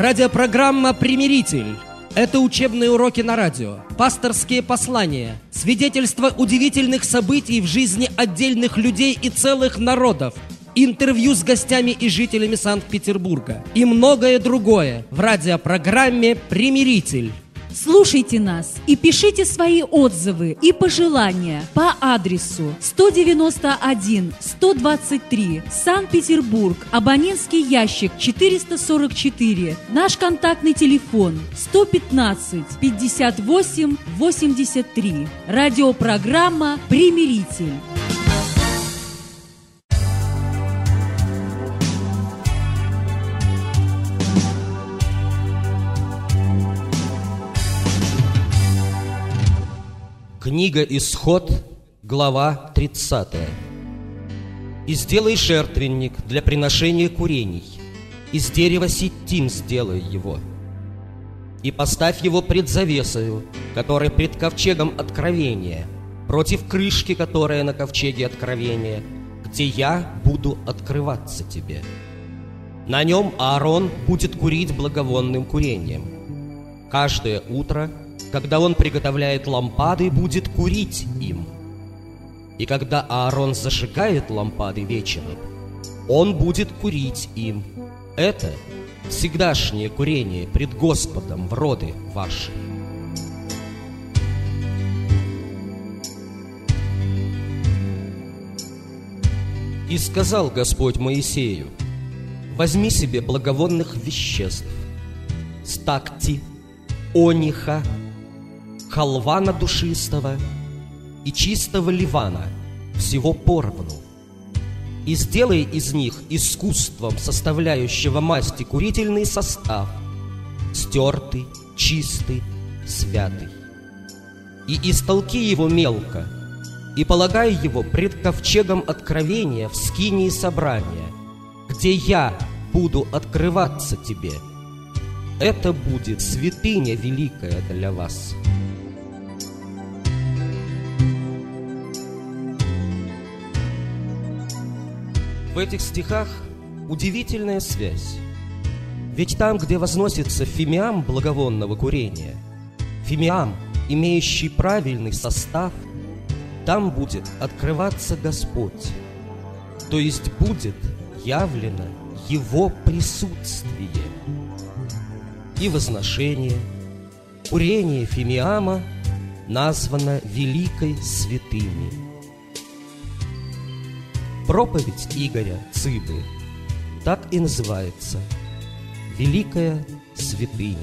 Радиопрограмма «Примиритель». Это учебные уроки на радио, пасторские послания, свидетельства удивительных событий в жизни отдельных людей и целых народов, интервью с гостями и жителями Санкт-Петербурга и многое другое в радиопрограмме «Примиритель». Слушайте нас и пишите свои отзывы и пожелания по адресу 191-123, Санкт-Петербург, абонентский ящик 444, наш контактный телефон 115-58-83. Радиопрограмма «Примиритель». Книга Исход, глава 30. «И сделай жертвенник для приношения курений, из дерева ситтим сделай его, и поставь его пред завесою, которая пред ковчегом откровения, против крышки, которая на ковчеге откровения, где я буду открываться тебе. На нем Аарон будет курить благовонным курением. Каждое утро, когда он приготовляет лампады, будет курить им. И когда Аарон зажигает лампады вечером, он будет курить им. Это всегдашнее курение пред Господом в роды ваши». «И сказал Господь Моисею: возьми себе благовонных веществ, стакти, ониха, халвана душистого и чистого ливана, всего поровну, и сделай из них искусством составляющего масти курительный состав, стертый, чистый, святый. И истолки его мелко, и полагай его пред ковчегом откровения в скинии собрания, где я буду открываться тебе. Это будет святыня великая для вас». В этих стихах удивительная связь. Ведь там, где возносится фимиам благовонного курения, фимиам, имеющий правильный состав, там будет открываться Господь, то есть будет явлено Его присутствие. И возношение, курение фимиама названо великой святыней. Проповедь Игоря Цыбы так и называется «Великая святыня».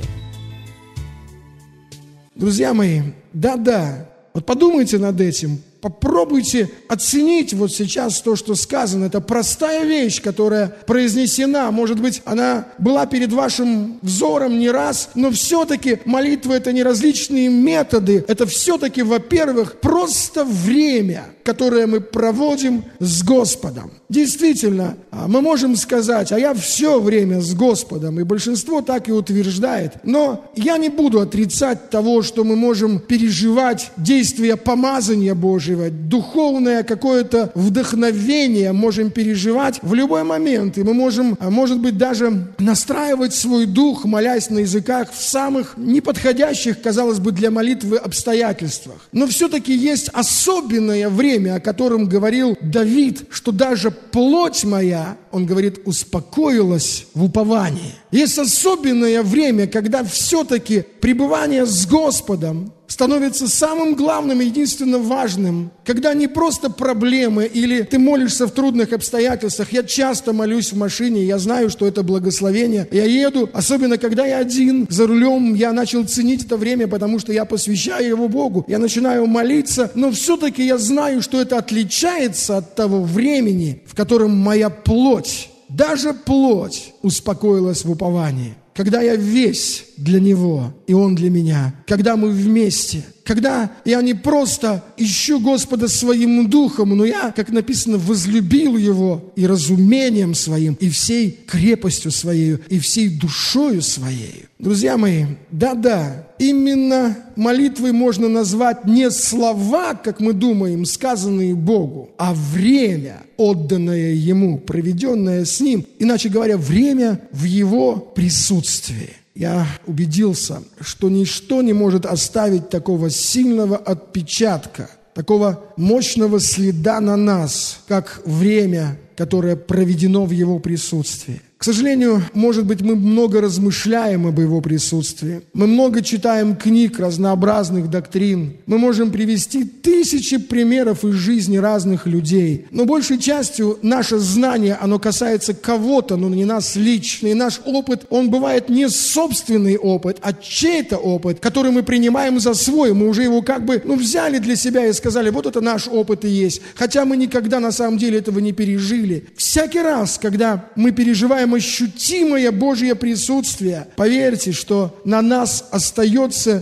Друзья мои, да-да, вот подумайте над этим, попробуйте оценить вот сейчас то, что сказано. Это простая вещь, которая произнесена. Может быть, она была перед вашим взором не раз, но все-таки молитва – это не различные методы. Это все-таки, во-первых, просто время, которое мы проводим с Господом. Действительно, мы можем сказать: а я все время с Господом, и большинство так и утверждает. Но я не буду отрицать того, что мы можем переживать действия помазания Божьего, духовное какое-то вдохновение можем переживать в любой момент. И мы можем, может быть, даже настраивать свой дух, молясь на языках в самых неподходящих, казалось бы, для молитвы обстоятельствах. Но все-таки есть особенное время, о котором говорил Давид, что даже плоть моя, он говорит, успокоилась в уповании. Есть особенное время, когда все-таки пребывание с Господом становится самым главным и единственно важным, когда не просто проблемы или ты молишься в трудных обстоятельствах. Я часто молюсь в машине, я знаю, что это благословение. Я еду, особенно когда я один за рулем, я начал ценить это время, потому что я посвящаю его Богу. Я начинаю молиться, но все-таки я знаю, что это отличается от того времени, в котором моя плоть, даже плоть, успокоилась в уповании. Когда я весь для Него, и Он для меня. Когда мы вместе, когда я не просто ищу Господа своим духом, но я, как написано, возлюбил Его и разумением своим, и всей крепостью своей, и всей душою своей. Друзья мои, да-да, именно молитвой можно назвать не слова, как мы думаем, сказанные Богу, а время, отданное Ему, проведенное с Ним. Иначе говоря, время в Его присутствии. Я убедился, что ничто не может оставить такого сильного отпечатка, такого мощного следа на нас, как время, которое проведено в Его присутствии. К сожалению, может быть, мы много размышляем об Его присутствии. Мы много читаем книг, разнообразных доктрин. Мы можем привести тысячи примеров из жизни разных людей. Но большей частью наше знание, оно касается кого-то, но не нас лично. И наш опыт, он бывает не собственный опыт, а чей-то опыт, который мы принимаем за свой. Мы уже его как бы взяли для себя и сказали, вот это наш опыт и есть. Хотя мы никогда на самом деле этого не пережили. Всякий раз, когда мы переживаем ощутимое Божье присутствие, поверьте, что на нас остается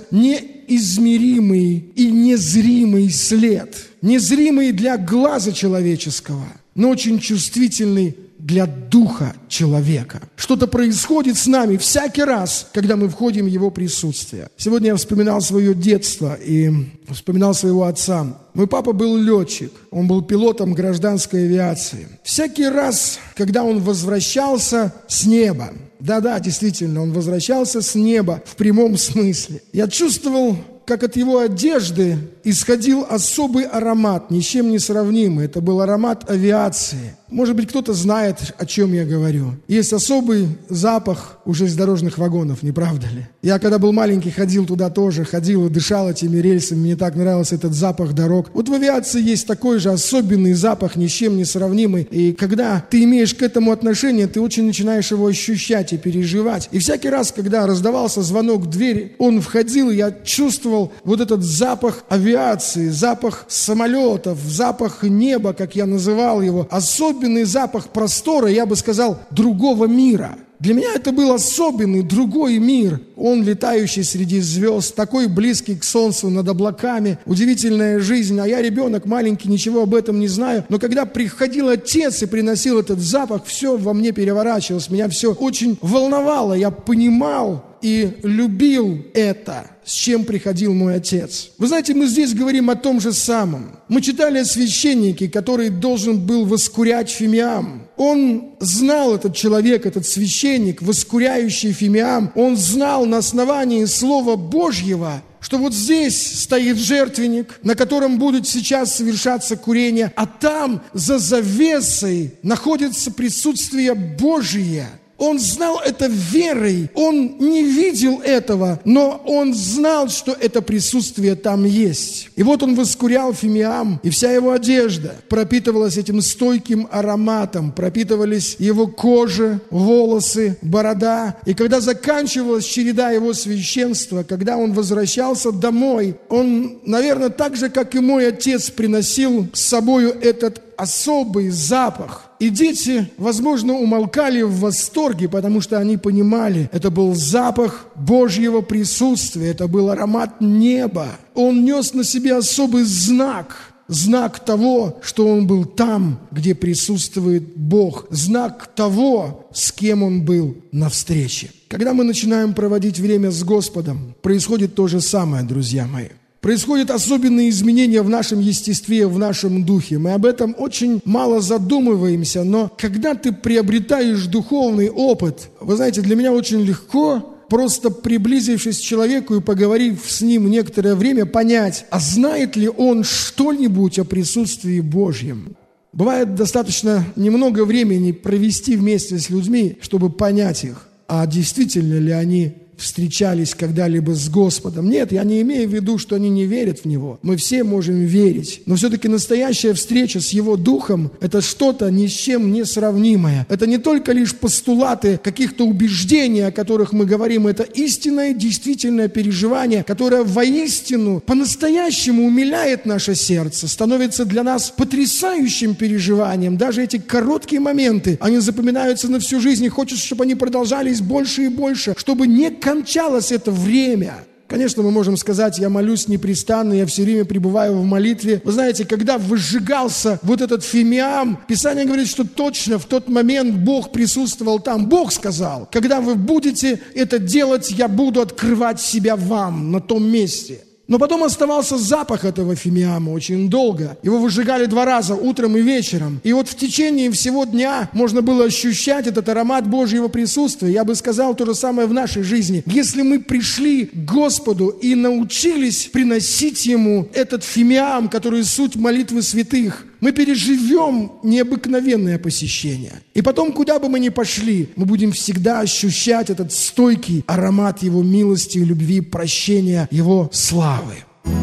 неизмеримый и незримый след. Незримый для глаза человеческого, но очень чувствительный для духа человека. Что-то происходит с нами всякий раз, когда мы входим в Его присутствие. Сегодня я вспоминал свое детство и вспоминал своего отца. Мой папа был летчик, он был пилотом гражданской авиации. Всякий раз, когда он возвращался с неба, да-да, действительно, он возвращался с неба в прямом смысле, я чувствовал, как от его одежды исходил особый аромат, ни с чем не сравнимый. Это был аромат авиации. Может быть, кто-то знает, о чем я говорю. Есть особый запах у железнодорожных вагонов, не правда ли? Я, когда был маленький, ходил туда тоже, ходил и дышал этими рельсами. Мне так нравился этот запах дорог. Вот в авиации есть такой же особенный запах, ни с чем не сравнимый. И когда ты имеешь к этому отношение, ты очень начинаешь его ощущать и переживать. И всякий раз, когда раздавался звонок в дверь, он входил, и я чувствовал вот этот запах авиации, запах самолетов, запах неба, как я называл его, особенный запах простора, я бы сказал, другого мира. Для меня это был особенный, другой мир. Он, летающий среди звезд, такой близкий к солнцу, над облаками. Удивительная жизнь. А я ребенок маленький, ничего об этом не знаю. Но когда приходил отец и приносил этот запах, все во мне переворачивалось. Меня все очень волновало. Я понимал и любил это, с чем приходил мой отец. Вы знаете, мы здесь говорим о том же самом. Мы читали о священнике, который должен был воскурять фимиам. Он знал, этот человек, этот священник, воскуряющий фимиам, он знал на основании Слова Божьего, что вот здесь стоит жертвенник, на котором будет сейчас совершаться курение, а там за завесой находится присутствие Божие. Он знал это верой, он не видел этого, но он знал, что это присутствие там есть. И вот он воскурял фимиам, и вся его одежда пропитывалась этим стойким ароматом, пропитывались его кожа, волосы, борода. И когда заканчивалась череда его священства, когда он возвращался домой, он, наверное, так же, как и мой отец, приносил с собою этот особый запах. И дети, возможно, умолкали в восторге, потому что они понимали, это был запах Божьего присутствия, это был аромат неба. Он нес на себе особый знак того, что он был там, где присутствует Бог, знак того, с кем он был на встрече. Когда мы начинаем проводить время с Господом, происходит то же самое, друзья мои. Происходят особенные изменения в нашем естестве, в нашем духе. Мы об этом очень мало задумываемся, но когда ты приобретаешь духовный опыт, вы знаете, для меня очень легко, просто приблизившись к человеку и поговорив с ним некоторое время, понять, а знает ли он что-нибудь о присутствии Божьем. Бывает достаточно немного времени провести вместе с людьми, чтобы понять их, а действительно ли они встречались когда-либо с Господом. Нет, я не имею в виду, что они не верят в Него. Мы все можем верить. Но все-таки настоящая встреча с Его Духом – это что-то ни с чем не сравнимое. Это не только лишь постулаты каких-то убеждений, о которых мы говорим. Это истинное, действительное переживание, которое воистину, по-настоящему умиляет наше сердце, становится для нас потрясающим переживанием. Даже эти короткие моменты, они запоминаются на всю жизнь, и хочется, чтобы они продолжались больше и больше, чтобы не кончалось это время. Конечно, мы можем сказать, я молюсь непрестанно, я все время пребываю в молитве. Вы знаете, когда выжигался вот этот фимиам, Писание говорит, что точно в тот момент Бог присутствовал там. Бог сказал, когда вы будете это делать, я буду открывать себя вам на том месте. Но потом оставался запах этого фимиама очень долго. Его выжигали 2 раза, утром и вечером. И вот в течение всего дня можно было ощущать этот аромат Божьего присутствия. Я бы сказал то же самое в нашей жизни. Если мы пришли к Господу и научились приносить Ему этот фимиам, который суть молитвы святых, мы переживем необыкновенное посещение. И потом, куда бы мы ни пошли, мы будем всегда ощущать этот стойкий аромат Его милости, любви, прощения, Его славы.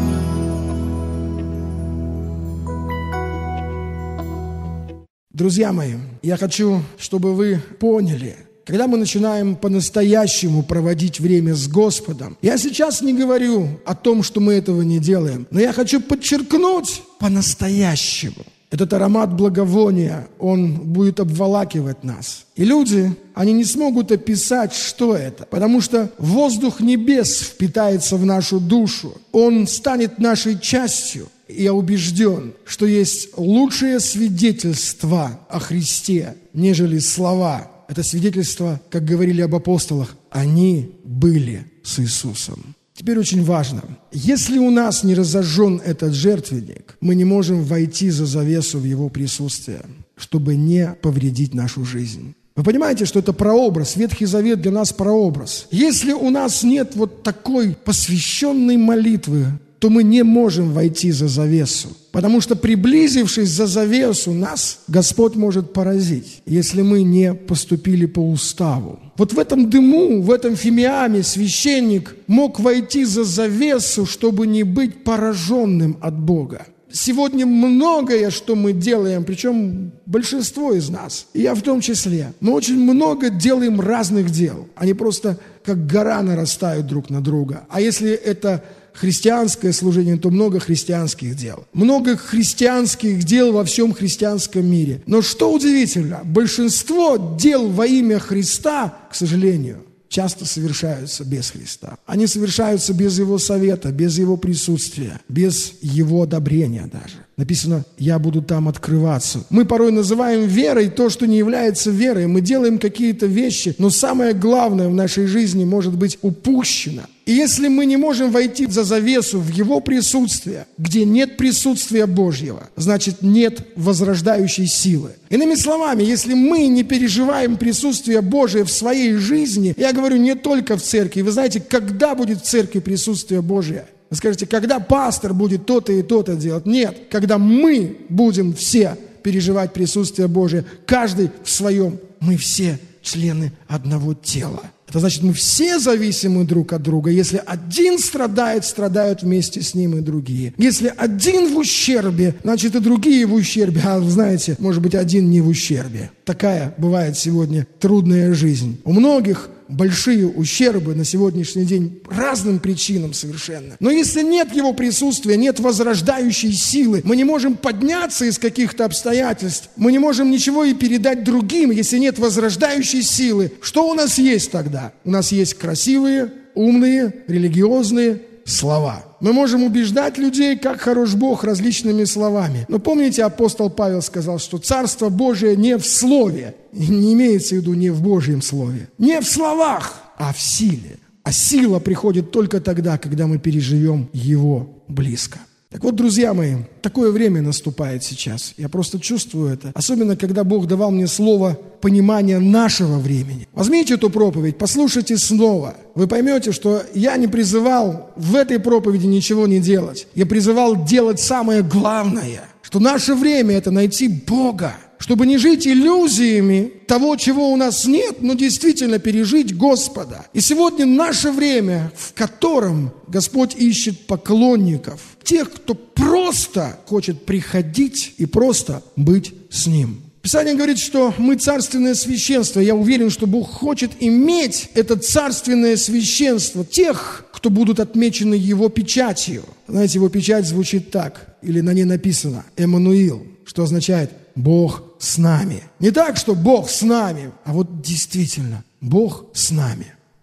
Друзья мои, я хочу, чтобы вы поняли, когда мы начинаем по-настоящему проводить время с Господом, я сейчас не говорю о том, что мы этого не делаем, но я хочу подчеркнуть по-настоящему. Этот аромат благовония, он будет обволакивать нас. И люди, они не смогут описать, что это, потому что воздух небес впитается в нашу душу. Он станет нашей частью. И я убежден, что есть лучшее свидетельство о Христе, нежели слова. Это свидетельство, как говорили об апостолах, они были с Иисусом. Теперь очень важно, если у нас не разожжен этот жертвенник, мы не можем войти за завесу в Его присутствие, чтобы не повредить нашу жизнь. Вы понимаете, что это прообраз, Ветхий Завет для нас прообраз. Если у нас нет вот такой посвященной молитвы, то мы не можем войти за завесу. Потому что, приблизившись за завесу, нас Господь может поразить, если мы не поступили по уставу. Вот в этом дыму, в этом фимиаме священник мог войти за завесу, чтобы не быть пораженным от Бога. Сегодня многое, что мы делаем, причем большинство из нас, и я в том числе, мы очень много делаем разных дел. Они просто как гора нарастают друг на друга. А если это христианское служение, то много христианских дел. Много христианских дел во всем христианском мире. Но что удивительно, большинство дел во имя Христа, к сожалению, часто совершаются без Христа. Они совершаются без Его совета, без Его присутствия, без Его одобрения даже. Написано, я буду там открываться. Мы порой называем верой то, что не является верой. Мы делаем какие-то вещи, но самое главное в нашей жизни может быть упущено. И если мы не можем войти за завесу в Его присутствие, где нет присутствия Божьего, значит, нет возрождающей силы. Иными словами, если мы не переживаем присутствие Божие в своей жизни, я говорю не только в церкви. Вы знаете, когда будет в церкви присутствие Божие? Вы скажете, когда пастор будет то-то и то-то делать? Нет, когда мы будем все переживать присутствие Божие, каждый в своем, мы все члены одного тела. Это значит, мы все зависимы друг от друга. Если один страдает, страдают вместе с ним и другие. Если один в ущербе, значит и другие в ущербе. А вы знаете, может быть, один не в ущербе. Такая бывает сегодня трудная жизнь. У многих большие ущербы на сегодняшний день разным причинам совершенно. Но если нет Его присутствия, нет возрождающей силы, мы не можем подняться из каких-то обстоятельств, мы не можем ничего и передать другим, если нет возрождающей силы. Что у нас есть тогда? У нас есть красивые, умные, религиозные слова. Мы можем убеждать людей, как хорош Бог, различными словами. Но помните, апостол Павел сказал, что Царство Божие не в слове. Не имеется в виду не в Божьем слове. Не в словах, а в силе. А сила приходит только тогда, когда мы переживем Его близко. Так вот, друзья мои, такое время наступает сейчас. Я просто чувствую это. Особенно, когда Бог давал мне слово понимания нашего времени. Возьмите эту проповедь, послушайте снова. Вы поймете, что я не призывал в этой проповеди ничего не делать. Я призывал делать самое главное, что наше время – это найти Бога. Чтобы не жить иллюзиями того, чего у нас нет, но действительно пережить Господа. И сегодня наше время, в котором Господь ищет поклонников, тех, кто просто хочет приходить и просто быть с Ним. Писание говорит, что мы царственное священство. Я уверен, что Бог хочет иметь это царственное священство тех, кто будут отмечены Его печатью. Знаете, Его печать звучит так, или на ней написано «Эммануил», что означает «Бог с нами». Не так, что Бог с нами, а вот действительно Бог с нами.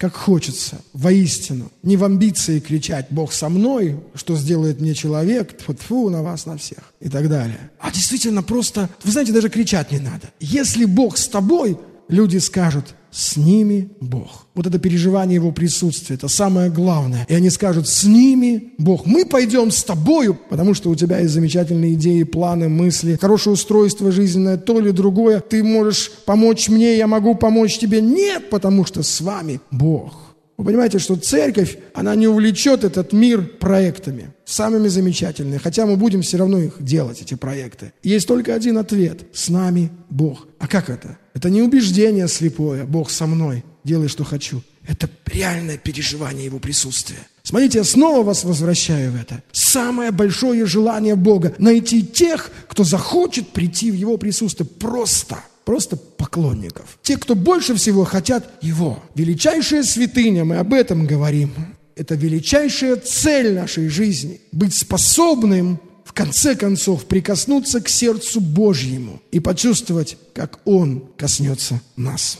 как хочется, воистину. Не в амбиции кричать «Бог со мной», что сделает мне человек, тьфу на вас, на всех и так далее. А действительно просто, вы знаете, даже кричать не надо. Если Бог с тобой, люди скажут «с ними Бог». Вот это переживание Его присутствия, это самое главное. И они скажут «с ними Бог». Мы пойдем с тобою, потому что у тебя есть замечательные идеи, планы, мысли, хорошее устройство жизненное, то или другое. Ты можешь помочь мне, я могу помочь тебе. Нет, потому что с вами Бог. Вы понимаете, что церковь, она не увлечет этот мир проектами, самыми замечательными, хотя мы будем все равно их делать, эти проекты. Есть только один ответ – с нами Бог. А как это? Это не убеждение слепое, Бог со мной, делай, что хочу. Это реальное переживание Его присутствия. Смотрите, я снова вас возвращаю в это. Самое большое желание Бога – найти тех, кто захочет прийти в Его присутствие просто поклонников. Те, кто больше всего хотят Его. Величайшая святыня, мы об этом говорим, это величайшая цель нашей жизни. Быть способным, в конце концов, прикоснуться к сердцу Божьему и почувствовать, как Он коснется нас.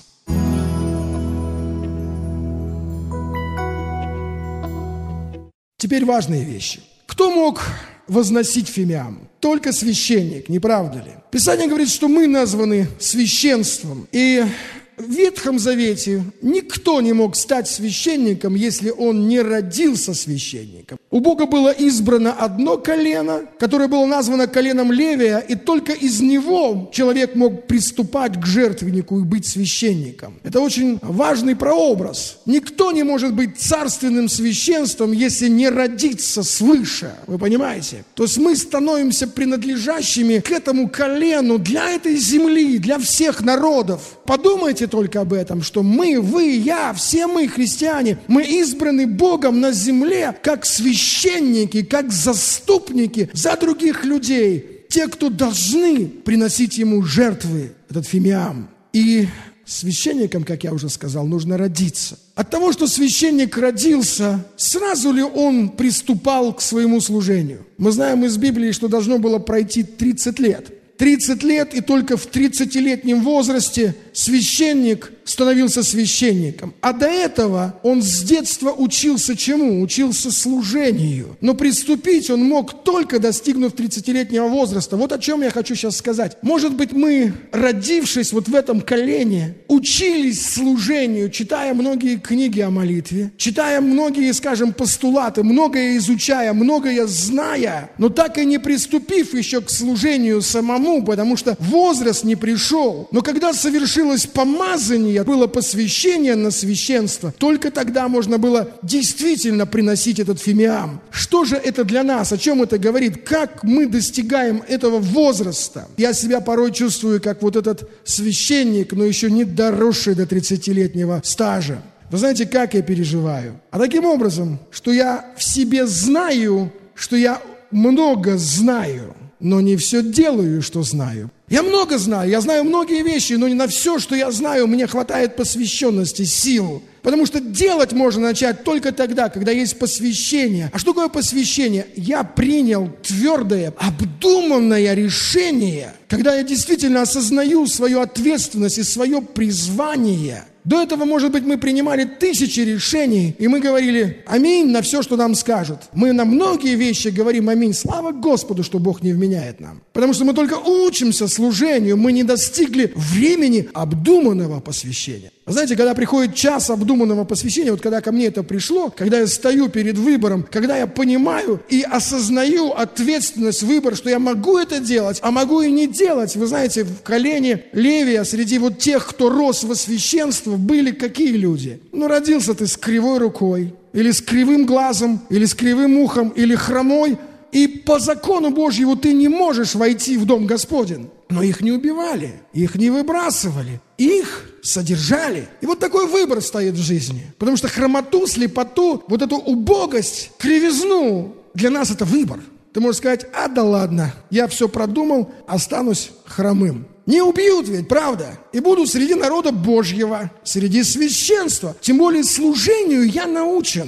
Теперь важные вещи. Кто мог возносить фимиам? Только священник, не правда ли? Писание говорит, что мы названы священством. И в Ветхом Завете никто не мог стать священником, если он не родился священником. У Бога было избрано одно колено, которое было названо коленом Левия, и только из него человек мог приступать к жертвеннику и быть священником. Это очень важный прообраз. Никто не может быть царственным священством, если не родиться свыше. Вы понимаете? То есть мы становимся принадлежащими к этому колену для этой земли, для всех народов. Подумайте только об этом, что мы, вы, я, все мы, христиане, мы избраны Богом на земле как священники, как заступники за других людей. Те, кто должны приносить Ему жертвы, этот фимиам. И священникам, как я уже сказал, нужно родиться. От того, что священник родился, сразу ли он приступал к своему служению? Мы знаем из Библии, что должно было пройти 30 лет. 30 лет, и только в 30-летнем возрасте священник становился священником. А до этого он с детства учился чему? Учился служению. Но приступить он мог только достигнув 30-летнего возраста. Вот о чем я хочу сейчас сказать. Может быть, мы, родившись вот в этом колене, учились служению, читая многие книги о молитве, читая многие, скажем, постулаты, многое изучая, многое зная, но так и не приступив еще к служению самому, потому что возраст не пришел. Но когда совершилось помазание, было посвящение на священство, только тогда можно было действительно приносить этот фимиам. Что же это для нас? О чем это говорит? Как мы достигаем этого возраста? Я себя порой чувствую, как вот этот священник, но еще не доросший до 30-летнего стажа. Вы знаете, как я переживаю? А таким образом, что я в себе знаю, что я много знаю, но не все делаю, что знаю. Я много знаю, я знаю многие вещи, но не на все, что я знаю, мне хватает посвященности, сил. Потому что делать можно начать только тогда, когда есть посвящение. А что такое посвящение? Я принял твердое, обдуманное решение, когда я действительно осознаю свою ответственность и свое призвание. До этого, может быть, мы принимали тысячи решений, и мы говорили «Аминь» на все, что нам скажут. Мы на многие вещи говорим «Аминь». Слава Господу, что Бог не вменяет нам. Потому что мы только учимся служению, мы не достигли времени обдуманного посвящения. Знаете, когда приходит час обдуманного посвящения, вот когда ко мне это пришло, когда я стою перед выбором, когда я понимаю и осознаю ответственность выбора, что я могу это делать, а могу и не делать. Вы знаете, в колене Левия среди вот тех, кто рос во священство, были какие люди? Ну, родился ты с кривой рукой, или с кривым глазом, или с кривым ухом, или хромой, и по закону Божьему ты не можешь войти в дом Господень. Но их не убивали, их не выбрасывали, их содержали. И вот такой выбор стоит в жизни. Потому что хромоту, слепоту, вот эту убогость, кривизну, для нас это выбор. Ты можешь сказать, да ладно, я все продумал, останусь хромым. Не убьют ведь, правда? И буду среди народа Божьего, среди священства. Тем более служению я научен.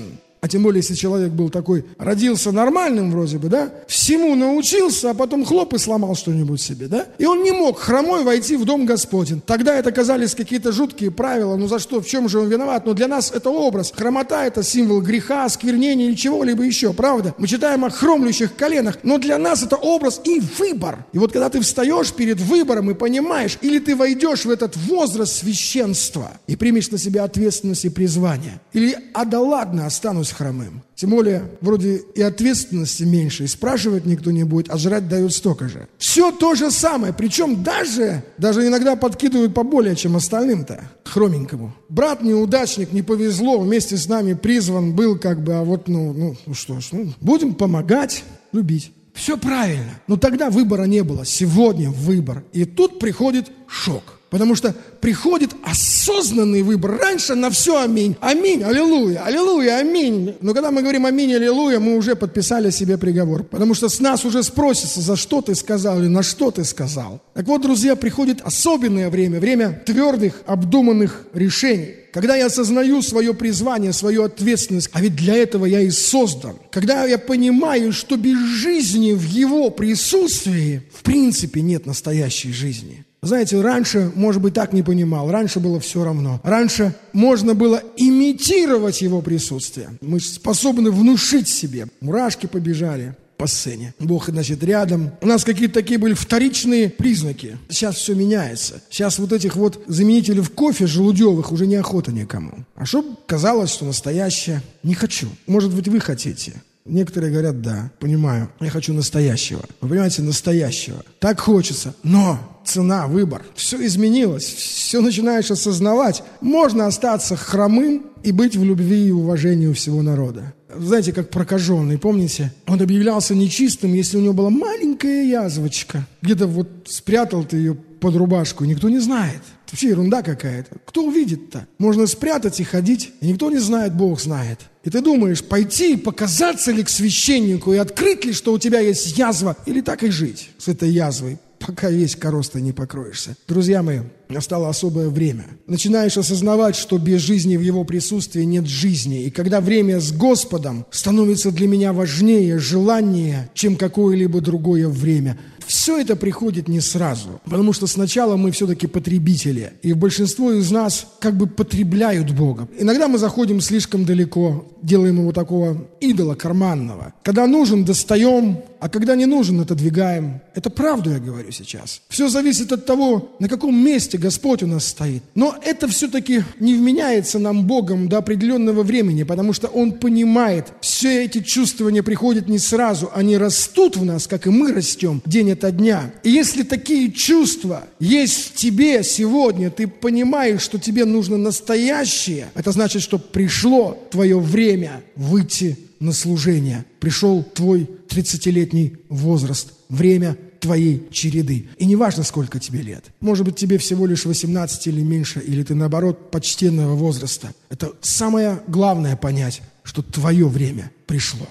А тем более, если человек был такой, родился нормальным вроде бы, да, всему научился, а потом хлоп и сломал что-нибудь себе, да. И он не мог хромой войти в дом Господень. Тогда это казались какие-то жуткие правила, ну за что, в чем же он виноват? Но для нас это образ. Хромота – это символ греха, осквернения или чего-либо еще, правда? Мы читаем о хромлющих коленах, но для нас это образ и выбор. И вот когда ты встаешь перед выбором и понимаешь, или ты войдешь в этот возраст священства и примешь на себя ответственность и призвание, или да ладно, останусь хромым. Тем более, вроде и ответственности меньше, и спрашивать никто не будет, а жрать дают столько же. Все то же самое, причем даже иногда подкидывают поболее, чем остальным-то, хроменькому. Брат неудачник, не повезло, вместе с нами призван был а вот, что ж, будем помогать, любить. Все правильно, но тогда выбора не было, сегодня выбор. И тут приходит шок. Потому что приходит осознанный выбор. Раньше на все аминь. Аминь, аллилуйя, аллилуйя, аминь. Но когда мы говорим аминь, аллилуйя, мы уже подписали себе приговор. Потому что с нас уже спросится, за что ты сказал или на что ты сказал. Так вот, друзья, приходит особенное время. Время твердых, обдуманных решений. Когда я осознаю свое призвание, свою ответственность, а ведь для этого я и создан. Когда я понимаю, что без жизни в Его присутствии в принципе нет настоящей жизни. Знаете, раньше, может быть, так не понимал, раньше было все равно. Раньше можно было имитировать Его присутствие. Мы способны внушить себе. Мурашки побежали по сцене. Бог, значит, рядом. У нас какие-то такие были вторичные признаки. Сейчас все меняется. Сейчас вот этих вот заменителей в кофе желудевых уже неохота никому. А чтоб казалось, что настоящее, не хочу. Может быть, вы хотите. Некоторые говорят, да, понимаю, я хочу настоящего. Вы понимаете, настоящего. Так хочется, но цена, выбор. Все изменилось, все начинаешь осознавать. Можно остаться хромым и быть в любви и уважении у всего народа. Знаете, как прокаженный, помните? Он объявлялся нечистым, если у него была маленькая язвочка. Где-то вот спрятал ты ее под рубашку, никто не знает. Вообще ерунда какая-то. Кто увидит-то? Можно спрятать и ходить, и никто не знает, Бог знает. И ты думаешь, пойти и показаться ли к священнику и открыть ли, что у тебя есть язва, или так и жить с этой язвой, пока весь коростой не покроешься. Друзья мои, настало особое время. Начинаешь осознавать, что без жизни в Его присутствии нет жизни. И когда время с Господом становится для меня важнее, желаннее, чем какое-либо другое время. Все это приходит не сразу, потому что сначала мы все-таки потребители, и большинство из нас как бы потребляют Бога. Иногда мы заходим слишком далеко, делаем его такого идола карманного. Когда нужен, достаем, а когда не нужен, отодвигаем. Это правду я говорю сейчас. Все зависит от того, на каком месте Господь у нас стоит. Но это все-таки не вменяется нам Богом до определенного времени, потому что Он понимает, все эти чувствования приходят не сразу, они растут в нас, как и мы растем день ото дня. И если такие чувства есть в тебе сегодня, ты понимаешь, что тебе нужно настоящее, это значит, что пришло твое время выйти на служение. Пришел твой 30-летний возраст, время твоей череды. И не важно, сколько тебе лет. Может быть, тебе всего лишь 18 или меньше, или ты, наоборот, почтенного возраста. Это самое главное понять, что твое время пришло.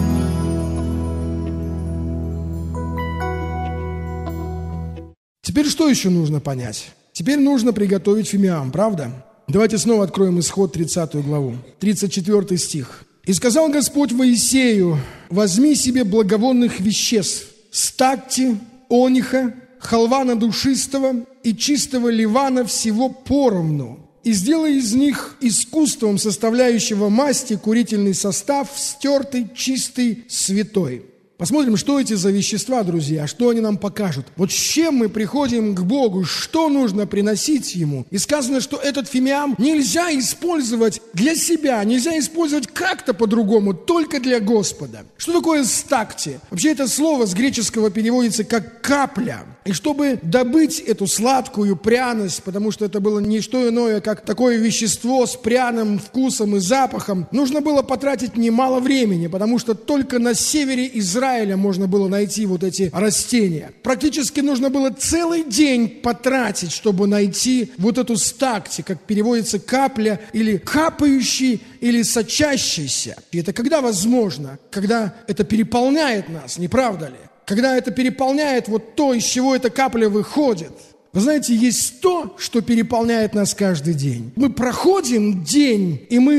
Теперь что еще нужно понять? Теперь нужно приготовить фимиам, правда? Давайте снова откроем Исход 30 главу, 34 стих. «И сказал Господь Моисею, возьми себе благовонных веществ, стакти, ониха, халвана душистого и чистого ливана всего поровну, и сделай из них искусством составляющего масти курительный состав, стертый, чистый, святой». Посмотрим, что эти за вещества, друзья, что они нам покажут. Вот с чем мы приходим к Богу, что нужно приносить Ему. И сказано, что этот фимиам нельзя использовать для себя, нельзя использовать как-то по-другому, только для Господа. Что такое стакти? Вообще это слово с греческого переводится как капля. И чтобы добыть эту сладкую пряность, потому что это было не что иное, как такое вещество с пряным вкусом и запахом, нужно было потратить немало времени, потому что только на севере Израиля можно было найти вот эти растения. Практически нужно было целый день потратить, чтобы найти вот эту стакти, как переводится капля, или капающий, или сочащийся. И это когда возможно? Когда это переполняет нас, не правда ли? Когда это переполняет вот то, из чего эта капля выходит. Вы знаете, есть то, что переполняет нас каждый день. Мы проходим день, и мы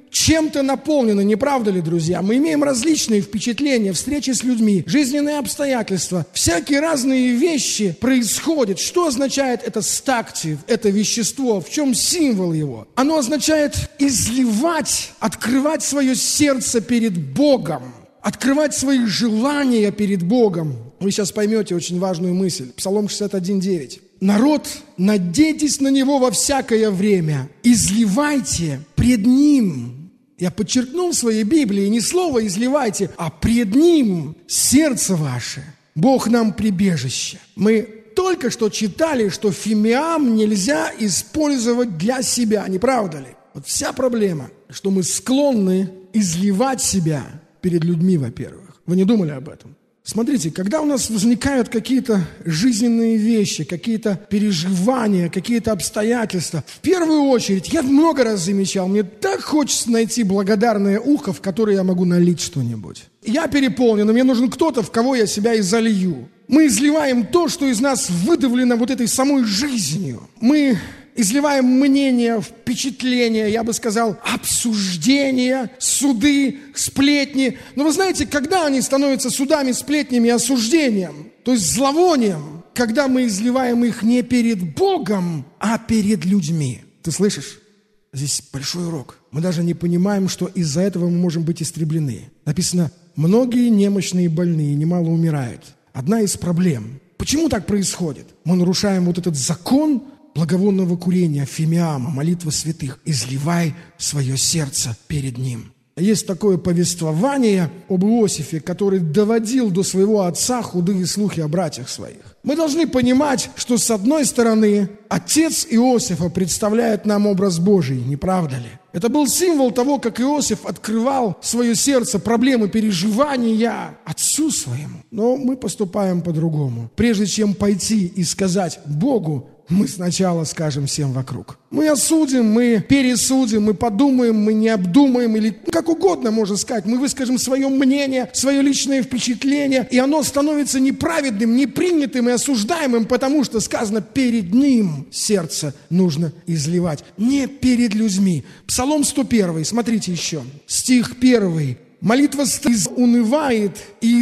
чем-то наполнены, не правда ли, друзья? Мы имеем различные впечатления, встречи с людьми, жизненные обстоятельства. Всякие разные вещи происходят. Что означает это стактив, это вещество? В чем символ его? Оно означает изливать, открывать свое сердце перед Богом, открывать свои желания перед Богом. Вы сейчас поймете очень важную мысль. Псалом 61:9. «Народ, надейтесь на Него во всякое время, изливайте пред Ним». Я подчеркнул в своей Библии не слово «изливайте», а «пред Ним сердце ваше». Бог нам прибежище. Мы только что читали, что фимиам нельзя использовать для себя, не правда ли? Вот вся проблема, что мы склонны изливать себя перед людьми, во-первых. Вы не думали об этом? Смотрите, когда у нас возникают какие-то жизненные вещи, какие-то переживания, какие-то обстоятельства, в первую очередь, я много раз замечал, мне так хочется найти благодарное ухо, в которое я могу налить что-нибудь. Я переполнен, но мне нужен кто-то, в кого я себя и залью. Мы изливаем то, что из нас выдавлено вот этой самой жизнью. Мы изливаем мнения, впечатления, я бы сказал, обсуждения, суды, сплетни. Но вы знаете, когда они становятся судами, сплетнями и осуждением, то есть зловонием, когда мы изливаем их не перед Богом, а перед людьми. Ты слышишь? Здесь большой урок. Мы даже не понимаем, что из-за этого мы можем быть истреблены. Написано, многие немощные и больные немало умирают. Одна из проблем. Почему так происходит? Мы нарушаем вот этот закон благовонного курения, фимиама, молитвы святых. Изливай свое сердце перед Ним. Есть такое повествование об Иосифе, который доводил до своего отца худые слухи о братьях своих. Мы должны понимать, что с одной стороны, отец Иосифа представляет нам образ Божий, не правда ли? Это был символ того, как Иосиф открывал свое сердце, проблемы, переживания отцу своему. Но мы поступаем по-другому. Прежде чем пойти и сказать Богу, мы сначала скажем всем вокруг. Мы осудим, мы пересудим, мы подумаем, мы не обдумаем, или как угодно можно сказать. Мы выскажем свое мнение, свое личное впечатление, и оно становится неправедным, непринятым и осуждаемым, потому что сказано, перед Ним сердце нужно изливать, не перед людьми. Псалом 101, смотрите еще, стих 1. Молитва унывает и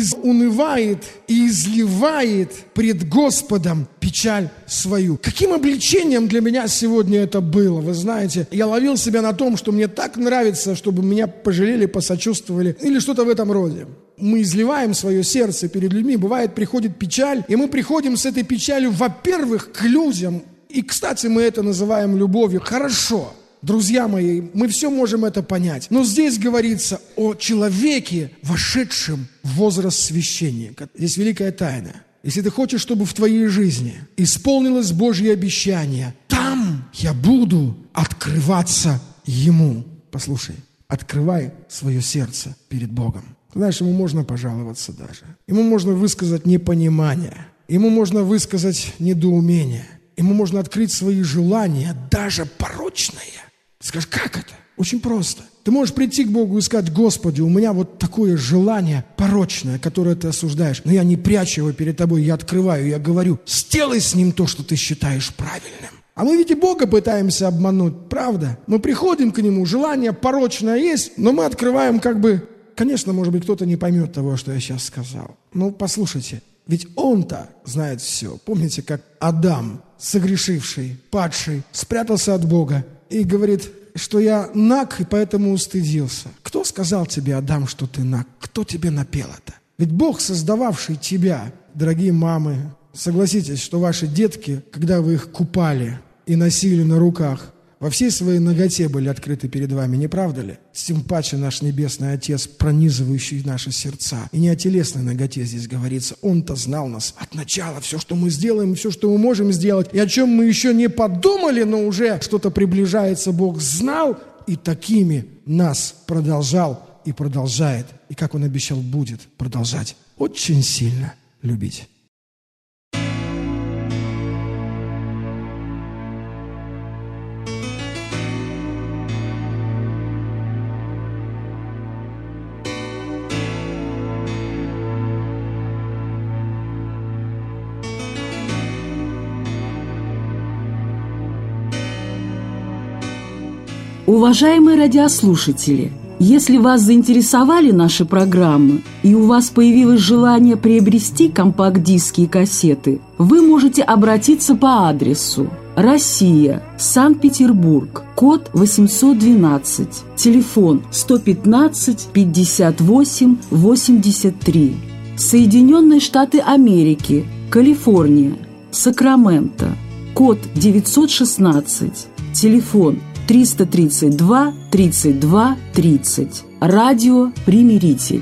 изливает пред Господом печаль свою. Каким обличением для меня сегодня это было? Вы знаете, я ловил себя на том, что мне так нравится, чтобы меня пожалели, посочувствовали или что-то в этом роде. Мы изливаем свое сердце перед людьми, бывает, приходит печаль, и мы приходим с этой печалью, во-первых, к людям, и, кстати, мы это называем любовью. Хорошо. Друзья мои, мы все можем это понять. Но здесь говорится о человеке, вошедшем в возраст священника. Здесь великая тайна. Если ты хочешь, чтобы в твоей жизни исполнилось Божье обещание, там я буду открываться Ему. Послушай, открывай свое сердце перед Богом. Знаешь, Ему можно пожаловаться даже. Ему можно высказать непонимание. Ему можно высказать недоумение. Ему можно открыть свои желания, даже порочные. Скажешь, как это? Очень просто. Ты можешь прийти к Богу и сказать, Господи, у меня вот такое желание порочное, которое ты осуждаешь, но я не прячу его перед тобой, я открываю, я говорю, сделай с ним то, что ты считаешь правильным. А мы ведь и Бога пытаемся обмануть, правда? Мы приходим к Нему, желание порочное есть, но мы открываем конечно, может быть, кто-то не поймет того, что я сейчас сказал. Ну, послушайте, ведь Он-то знает все. Помните, как Адам, согрешивший, падший, спрятался от Бога и говорит, что я наг и поэтому устыдился. Кто сказал тебе, Адам, что ты наг? Кто тебе напел это? Ведь Бог, создававший тебя, дорогие мамы, согласитесь, что ваши детки, когда вы их купали и носили на руках, во всей своей наготе были открыты перед вами, не правда ли? Тем паче наш Небесный Отец, пронизывающий наши сердца. И не о телесной наготе здесь говорится. Он-то знал нас от начала. Все, что мы сделаем, все, что мы можем сделать, и о чем мы еще не подумали, но уже что-то приближается, Бог знал, и такими нас продолжал и продолжает. И, как Он обещал, будет продолжать очень сильно любить. Уважаемые радиослушатели, если вас заинтересовали наши программы и у вас появилось желание приобрести компакт-диски и кассеты, вы можете обратиться по адресу: Россия, Санкт-Петербург, код 812, телефон 115 58 83. Соединенные Штаты Америки, Калифорния, Сакраменто, код 916, телефон 332 32 30. Радио «Примиритель».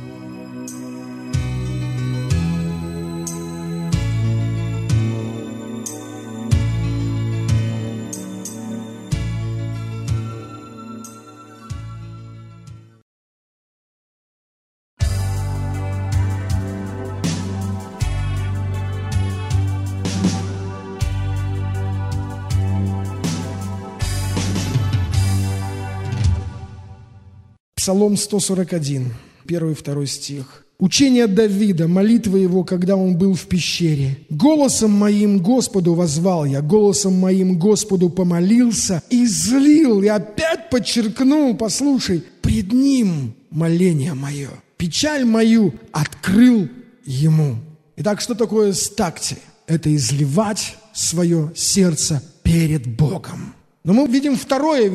Псалом 141, 1 и 2 стих. «Учение Давида, молитва его, когда он был в пещере. Голосом моим Господу воззвал я, голосом моим Господу помолился, излил». И опять подчеркнул, послушай, «пред ним моление мое, печаль мою открыл ему». Итак, что такое стакти? Это изливать свое сердце перед Богом. Но мы видим второе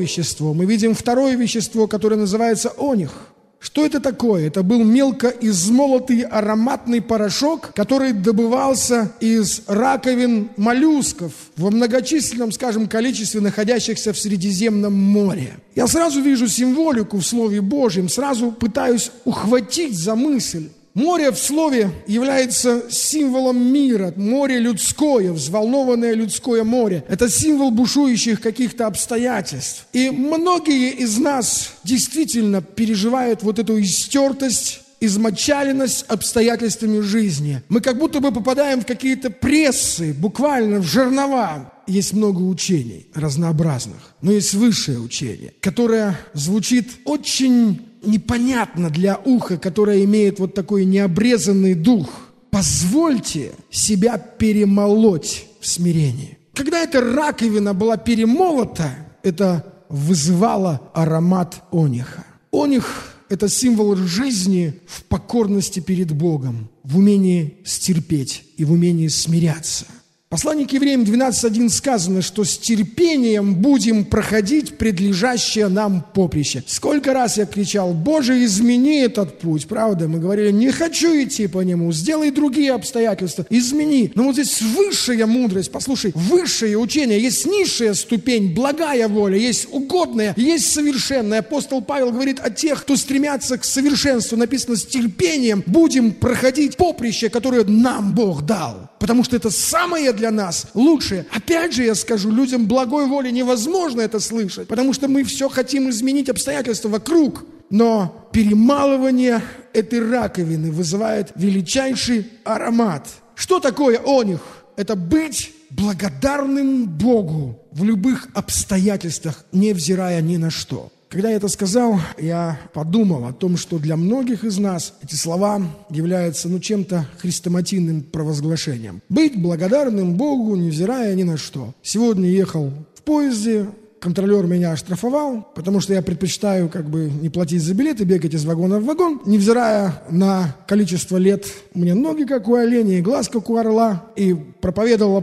вещество, которое называется оних. Что это такое? Это был мелко измолотый ароматный порошок, который добывался из раковин моллюсков во многочисленном, скажем, количестве находящихся в Средиземном море. Я сразу вижу символику в Слове Божьем, сразу пытаюсь ухватить за мысль. Море в слове является символом мира, море людское, взволнованное людское море. Это символ бушующих каких-то обстоятельств. И многие из нас действительно переживают вот эту истертость, измочаленность обстоятельствами жизни. Мы как будто бы попадаем в какие-то прессы, буквально в жернова. Есть много учений разнообразных, но есть высшее учение, которое звучит очень непонятно для уха, которое имеет вот такой необрезанный дух. Позвольте себя перемолоть в смирении. Когда эта раковина была перемолота, это вызывало аромат ониха. Оних – это символ жизни в покорности перед Богом, в умении стерпеть и в умении смиряться. В послании к Евреям 12:1 сказано, что с терпением будем проходить предлежащее нам поприще. Сколько раз я кричал: Боже, измени этот путь, правда? Мы говорили: не хочу идти по нему, сделай другие обстоятельства, измени. Но вот здесь высшая мудрость, послушай, высшее учение, есть низшая ступень, благая воля, есть угодная, есть совершенная. Апостол Павел говорит о тех, кто стремятся к совершенству. Написано: с терпением будем проходить поприще, которое нам Бог дал. Потому что это самое для нас лучшее. Опять же я скажу, людям благой воли невозможно это слышать, потому что мы все хотим изменить обстоятельства вокруг. Но перемалывание этой раковины вызывает величайший аромат. Что такое оних? Это быть благодарным Богу в любых обстоятельствах, невзирая ни на что. Когда я это сказал, я подумал о том, что для многих из нас эти слова являются чем-то хрестоматийным провозглашением. Быть благодарным Богу, невзирая ни на что. Сегодня ехал в поезде, контролер меня оштрафовал, потому что я предпочитаю не платить за билеты, бегать из вагона в вагон, невзирая на количество лет. У меня ноги как у оленя, и глаз как у орла. И проповедовала.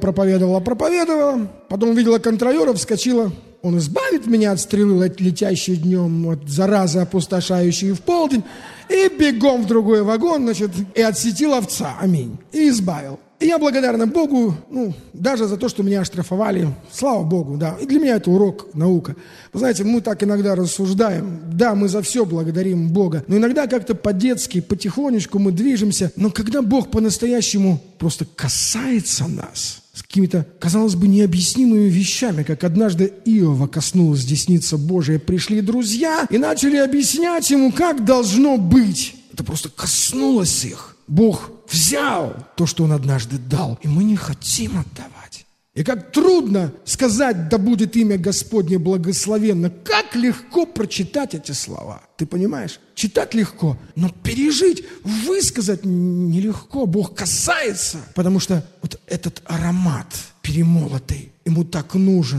Потом увидела контролера, вскочила. Он избавит меня от стрелы, летящей днем, от заразы, опустошающей в полдень, и бегом в другой вагон, и отсетил овца. Аминь. И избавил. И я благодарен Богу, даже за то, что меня оштрафовали. Слава Богу, да. И для меня это урок, наука. Вы знаете, мы так иногда рассуждаем. Да, мы за все благодарим Бога. Но иногда как-то по-детски, потихонечку мы движемся. Но когда Бог по-настоящему просто касается нас с какими-то, казалось бы, необъяснимыми вещами, как однажды Иова коснулась десница Божия, пришли друзья и начали объяснять ему, как должно быть. Это просто коснулось их. Бог взял то, что Он однажды дал, и мы не хотим отдавать. И как трудно сказать: да будет имя Господне благословенно. Как легко прочитать эти слова. Ты понимаешь? Читать легко, но пережить, высказать нелегко. Бог касается, потому что вот этот аромат перемолотый, Ему так нужен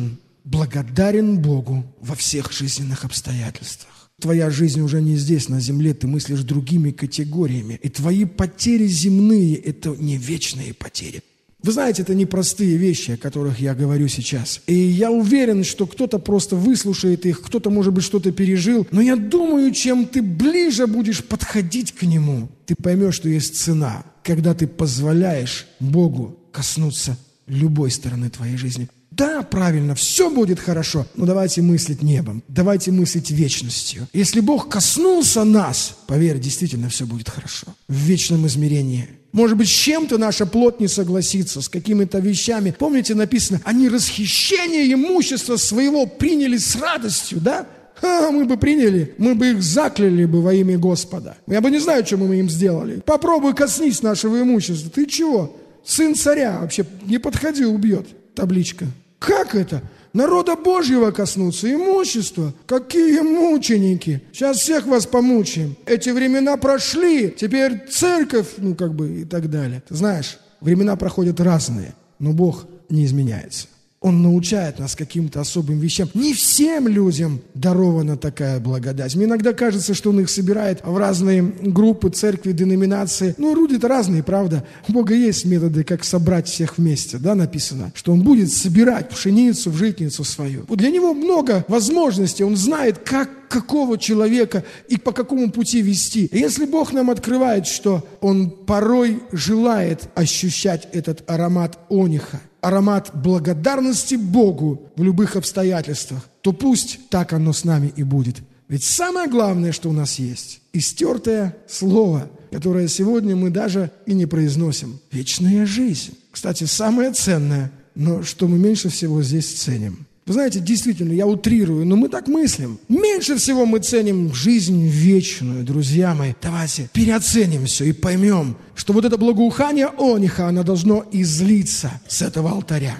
благодарен Богу во всех жизненных обстоятельствах. Твоя жизнь уже не здесь, на земле, ты мыслишь другими категориями. И твои потери земные – это не вечные потери. Вы знаете, это непростые вещи, о которых я говорю сейчас. И я уверен, что кто-то просто выслушает их, кто-то, может быть, что-то пережил. Но я думаю, чем ты ближе будешь подходить к Нему, ты поймешь, что есть цена, когда ты позволяешь Богу коснуться любой стороны твоей жизни. Да, правильно, все будет хорошо, но давайте мыслить небом, давайте мыслить вечностью. Если Бог коснулся нас, поверь, действительно все будет хорошо. В вечном измерении. Может быть, с чем-то наша плоть не согласится, с какими-то вещами. Помните, написано, они расхищение имущества своего приняли с радостью, да? Мы бы приняли, мы бы их закляли бы во имя Господа. Я бы не знаю, что мы им сделали. Попробуй коснись нашего имущества. Ты чего? Сын царя вообще не подходи, убьет. Табличка. Как это? Народа Божьего коснуться, имущества. Какие мученики. Сейчас всех вас помучаем. Эти времена прошли, теперь церковь, и так далее. Ты знаешь, времена проходят разные, но Бог не изменяется. Он научает нас каким-то особым вещам. Не всем людям дарована такая благодать. Мне иногда кажется, что Он их собирает в разные группы, церкви, деноминации. Люди-то разные, правда. У Бога есть методы, как собрать всех вместе. Да, написано, что Он будет собирать пшеницу в житницу свою. Для Него много возможностей. Он знает, какого человека и по какому пути вести. И если Бог нам открывает, что Он порой желает ощущать этот аромат ониха, аромат благодарности Богу в любых обстоятельствах, то пусть так оно с нами и будет. Ведь самое главное, что у нас есть, истертое слово, которое сегодня мы даже и не произносим. Вечная жизнь. Кстати, самое ценное, но что мы меньше всего здесь ценим. Вы знаете, действительно, я утрирую, но мы так мыслим. Меньше всего мы ценим жизнь вечную, друзья мои. Давайте переоценим все и поймем, что вот это благоухание ониха, оно должно излиться с этого алтаря.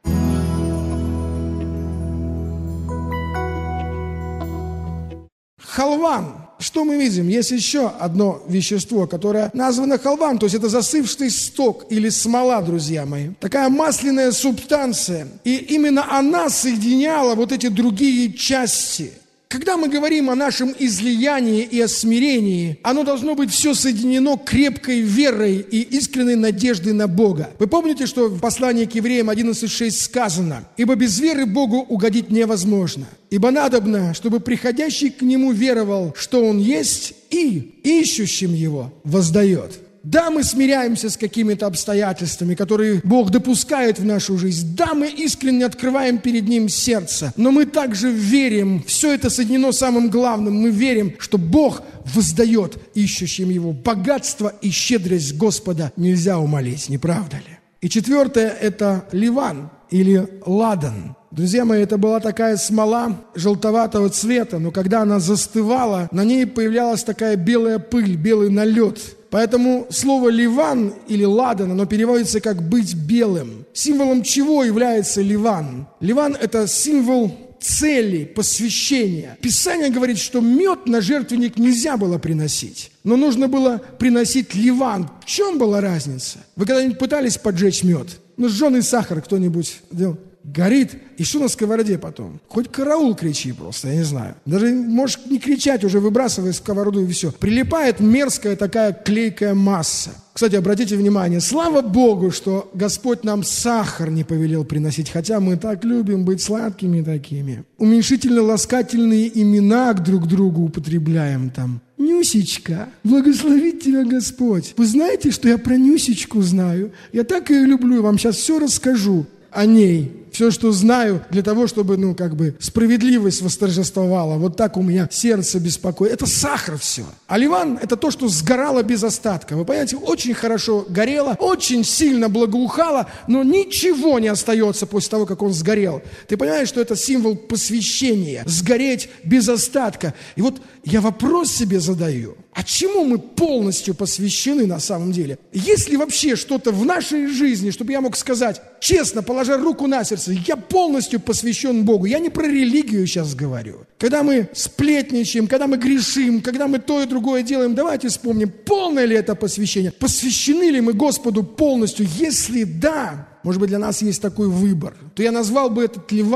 Халван. Что мы видим? Есть еще одно вещество, которое названо халван, то есть это засывший сток или смола, друзья мои. Такая масляная субстанция. И именно она соединяла вот эти другие части. Когда мы говорим о нашем излиянии и о смирении, оно должно быть все соединено крепкой верой и искренней надеждой на Бога. Вы помните, что в послании к Евреям 11:6 сказано: «Ибо без веры Богу угодить невозможно. Ибо надобно, чтобы приходящий к Нему веровал, что Он есть, и ищущим Его воздает». Да, мы смиряемся с какими-то обстоятельствами, которые Бог допускает в нашу жизнь. Да, мы искренне открываем перед Ним сердце. Но мы также верим, все это соединено самым главным, мы верим, что Бог воздает ищущим Его. Богатство и щедрость Господа нельзя умолить, не правда ли? И четвертое – это ливан или ладан. Друзья мои, это была такая смола желтоватого цвета, но когда она застывала, на ней появлялась такая белая пыль, белый налет. Поэтому слово «ливан» или «ладан», оно переводится как «быть белым». Символом чего является ливан? Ливан – это символ цели, посвящения. Писание говорит, что мед на жертвенник нельзя было приносить, но нужно было приносить ливан. В чем была разница? Вы когда-нибудь пытались поджечь мед? Сжженный сахар кто-нибудь делал? Горит, и что на сковороде потом? Хоть караул кричи просто, я не знаю. Даже можешь не кричать, уже выбрасывай сковороду и все. Прилипает мерзкая такая клейкая масса. Кстати, обратите внимание, слава Богу, что Господь нам сахар не повелел приносить, хотя мы так любим быть сладкими такими. Уменьшительно-ласкательные имена друг к другу употребляем там. Нюсечка, благословит тебя Господь. Вы знаете, что я про Нюсечку знаю? Я так ее люблю, вам сейчас все расскажу о ней. Все, что знаю, для того, чтобы, справедливость восторжествовала. Вот так у меня сердце беспокоит. Это сахар все. А ливан – это то, что сгорало без остатка. Вы понимаете, очень хорошо горело, очень сильно благоухало, но ничего не остается после того, как он сгорел. Ты понимаешь, что это символ посвящения, сгореть без остатка. И вот я вопрос себе задаю. А чему мы полностью посвящены на самом деле? Есть ли вообще что-то в нашей жизни, чтобы я мог сказать, честно, положа руку на сердце, я полностью посвящен Богу? Я не про религию сейчас говорю. Когда мы сплетничаем, когда мы грешим, когда мы то и другое делаем, давайте вспомним, полное ли это посвящение? Посвящены ли мы Господу полностью? Если да, может быть, для нас есть такой выбор, то я назвал бы этот ливан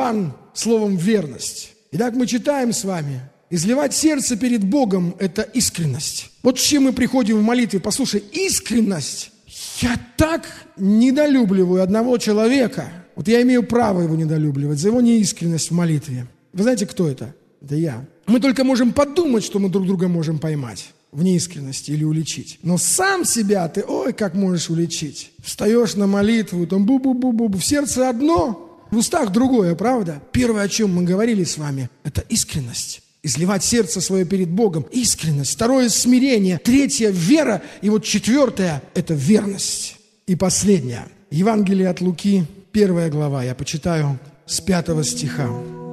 словом «верность». Итак, мы читаем с вами: изливать сердце перед Богом – это искренность. Вот с чем мы приходим в молитве. Послушай, искренность. Я так недолюбливаю одного человека. Вот я имею право его недолюбливать за его неискренность в молитве. Вы знаете, кто это? Это я. Мы только можем подумать, что мы друг друга можем поймать в неискренности или уличить. Но сам себя ты, ой, как можешь уличить. Встаешь на молитву, там бу-бу-бу-бу, в сердце одно, в устах другое, правда? Первое, о чем мы говорили с вами, это искренность. Изливать сердце свое перед Богом. Искренность. Второе – смирение. Третье – вера. И вот четвертое – это верность. И последнее. Евангелие от Луки, 1 глава. Я почитаю с 5 стиха.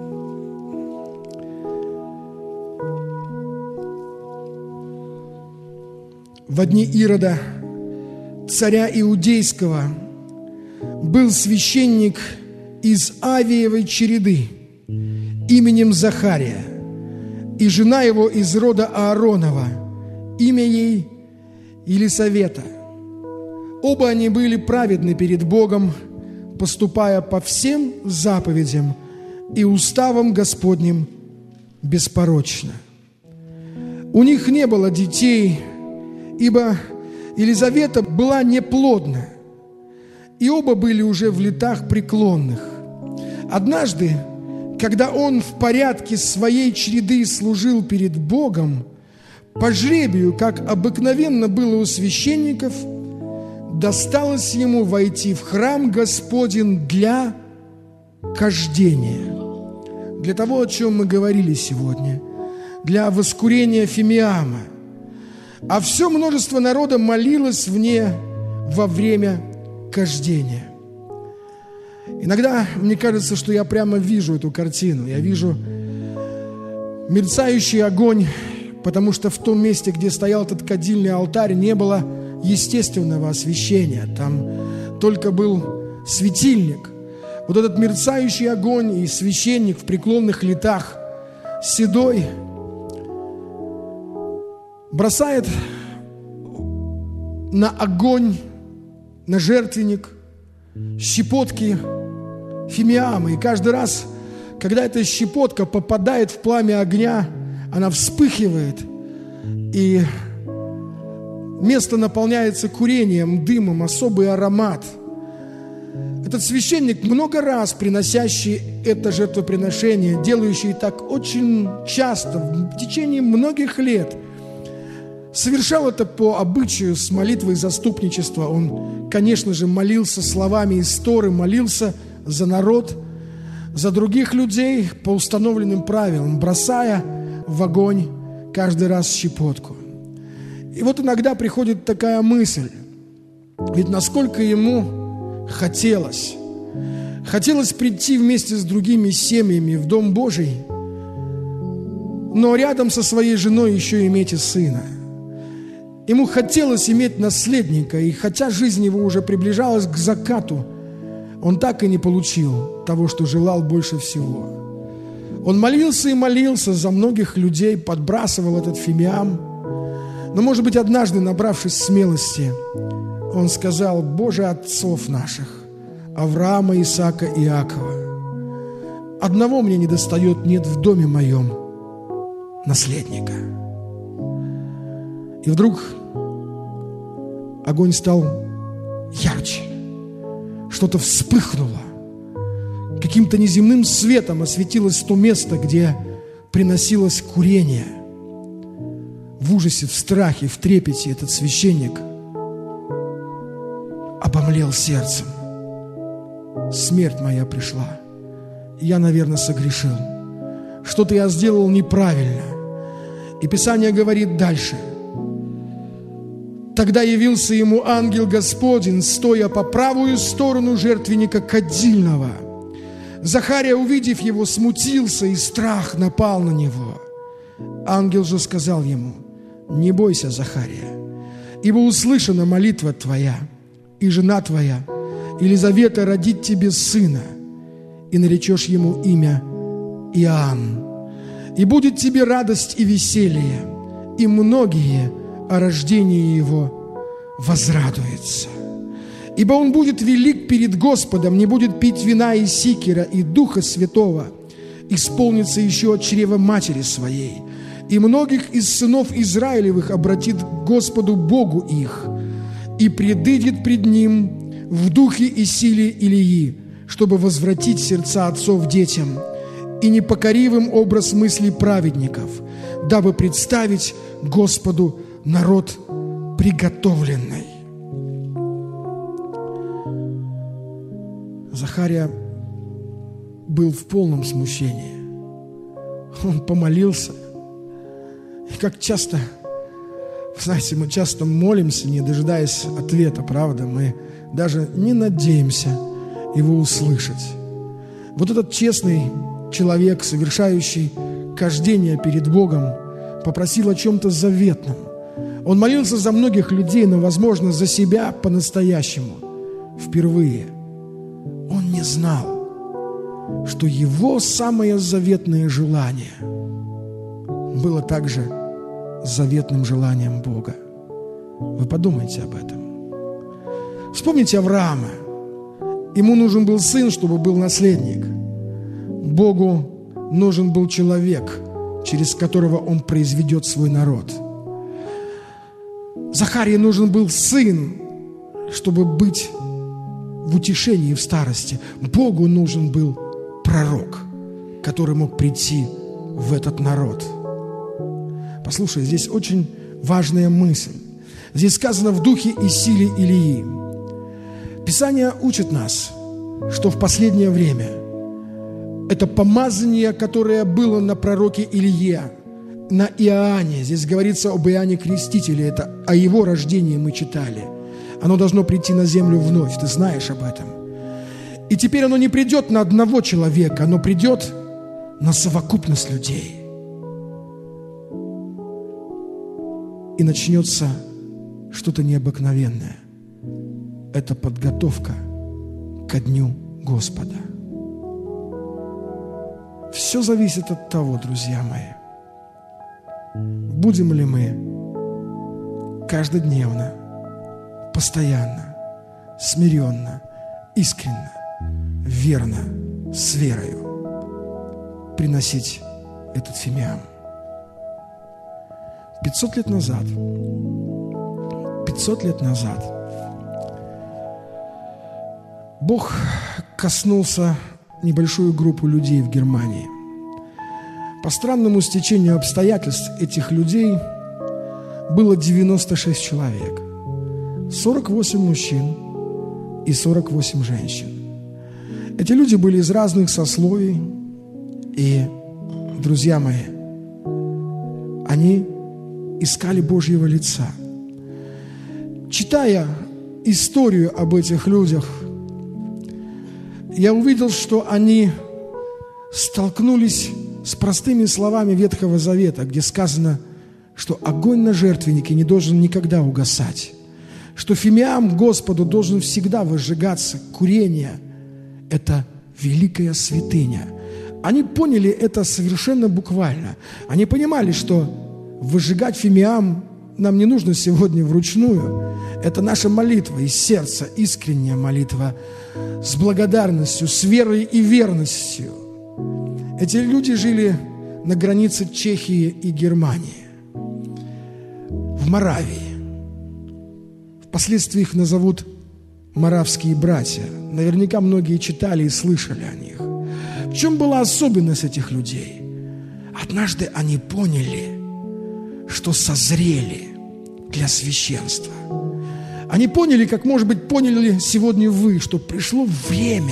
В дни Ирода, царя Иудейского, был священник из Авиевой череды именем Захария, и жена его из рода Ааронова, имя ей Елисавета. Оба они были праведны перед Богом, поступая по всем заповедям и уставам Господним беспорочно. У них не было детей, ибо Елизавета была неплодна, и оба были уже в летах преклонных. Однажды, когда он в порядке своей череды служил перед Богом, по жребию, как обыкновенно было у священников, досталось ему войти в храм Господень для кождения. Для того, о чем мы говорили сегодня, для воскурения фимиама. А все множество народа молилось вне во время кождения. Иногда мне кажется, что я прямо вижу эту картину. Я вижу мерцающий огонь, потому что в том месте, где стоял этот кадильный алтарь, не было естественного освещения. Там только был светильник. Вот этот мерцающий огонь и священник в преклонных летах, седой, бросает на огонь, на жертвенник щепотки фимиама. И каждый раз, когда эта щепотка попадает в пламя огня, она вспыхивает, и место наполняется курением, дымом, особый аромат. Этот священник, много раз приносящий это жертвоприношение, делающий так очень часто, в течение многих лет, совершал это по обычаю с молитвой заступничества. Он, конечно же, молился словами из Торы, молился за народ, за других людей по установленным правилам, бросая в огонь каждый раз щепотку. И вот иногда приходит такая мысль, ведь насколько ему хотелось прийти вместе с другими семьями в Дом Божий, но рядом со своей женой еще иметь и сына. Ему хотелось иметь наследника, и хотя жизнь его уже приближалась к закату, он так и не получил того, что желал больше всего. Он молился и молился за многих людей, подбрасывал этот фимиам, но, может быть, однажды, набравшись смелости, он сказал: «Боже отцов наших, Авраама, Исаака и Иакова, одного мне недостает, нет в доме моем наследника». И вдруг огонь стал ярче, что-то вспыхнуло, каким-то неземным светом осветилось то место, где приносилось курение. В ужасе, в страхе, в трепете этот священник обомлел сердцем. Смерть моя пришла. Я, наверное, согрешил. Что-то я сделал неправильно. И Писание говорит дальше. Тогда явился ему ангел Господень, стоя по правую сторону жертвенника кадильного. Захария, увидев его, смутился, и страх напал на него. Ангел же сказал ему: «Не бойся, Захария, ибо услышана молитва твоя, и жена твоя, Елизавета, родит тебе сына, и наречешь ему имя Иоанн. И будет тебе радость и веселье, и многие о рождении его возрадуются. Ибо он будет велик перед Господом, не будет пить вина и сикера, и Духа Святого, исполнится еще от чрева матери своей, и многих из сынов Израилевых обратит к Господу Богу их, и предыдет пред Ним в духе и силе Илии, чтобы возвратить сердца отцов детям и непокоривым образ мыслей праведников, дабы представить Господу народ приготовленный». Захария был в полном смущении. Он помолился. И как часто, знаете, мы часто молимся, не дожидаясь ответа, правда? Мы даже не надеемся его услышать. Вот этот честный человек, совершающий кождение перед Богом, попросил о чем-то заветном. Он молился за многих людей, но, возможно, за себя по-настоящему. Впервые. Он не знал, что его самое заветное желание было также заветным желанием Бога. Вы подумайте об этом. Вспомните Авраама. Ему нужен был сын, чтобы был наследник. Богу нужен был человек, через которого он произведет свой народ. Захарии нужен был сын, чтобы быть в утешении в старости. Богу нужен был пророк, который мог прийти в этот народ. Послушай, здесь очень важная мысль. Здесь сказано «в духе и силе Илии». Писание учит нас, что в последнее время это помазание, которое было на пророке Илие, на Иоанне. Здесь говорится об Иоанне Крестителе. Это о его рождении мы читали. Оно должно прийти на землю вновь. Ты знаешь об этом. И теперь оно не придет на одного человека. Оно придет на совокупность людей. И начнется что-то необыкновенное. Это подготовка ко дню Господа. Все зависит от того, друзья мои, будем ли мы каждодневно, постоянно, смиренно, искренно, верно, с верою приносить этот фимиам. 500 лет назад Бог коснулся небольшую группу людей в Германии. По странному стечению обстоятельств этих людей было 96 человек. 48 мужчин и 48 женщин. Эти люди были из разных сословий, и, друзья мои, они искали Божьего лица. Читая историю об этих людях, я увидел, что они столкнулись с простыми словами Ветхого Завета, где сказано, что огонь на жертвеннике не должен никогда угасать, что фимиам Господу должен всегда возжигаться, курение – это великая святыня. Они поняли это совершенно буквально. Они понимали, что выжигать фимиам нам не нужно сегодня вручную. Это наша молитва из сердца, искренняя молитва, с благодарностью, с верой и верностью. Эти люди жили на границе Чехии и Германии, в Моравии. Впоследствии их назовут моравские братья. Наверняка многие читали и слышали о них. В чем была особенность этих людей? Однажды они поняли, что созрели для священства. Они поняли, как, может быть, поняли сегодня вы, что пришло время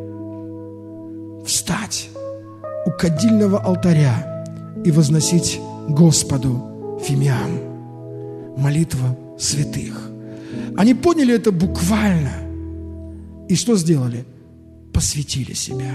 встать у кадильного алтаря и возносить Господу фимиам, молитва святых. Они поняли это буквально. И что сделали? Посвятили себя.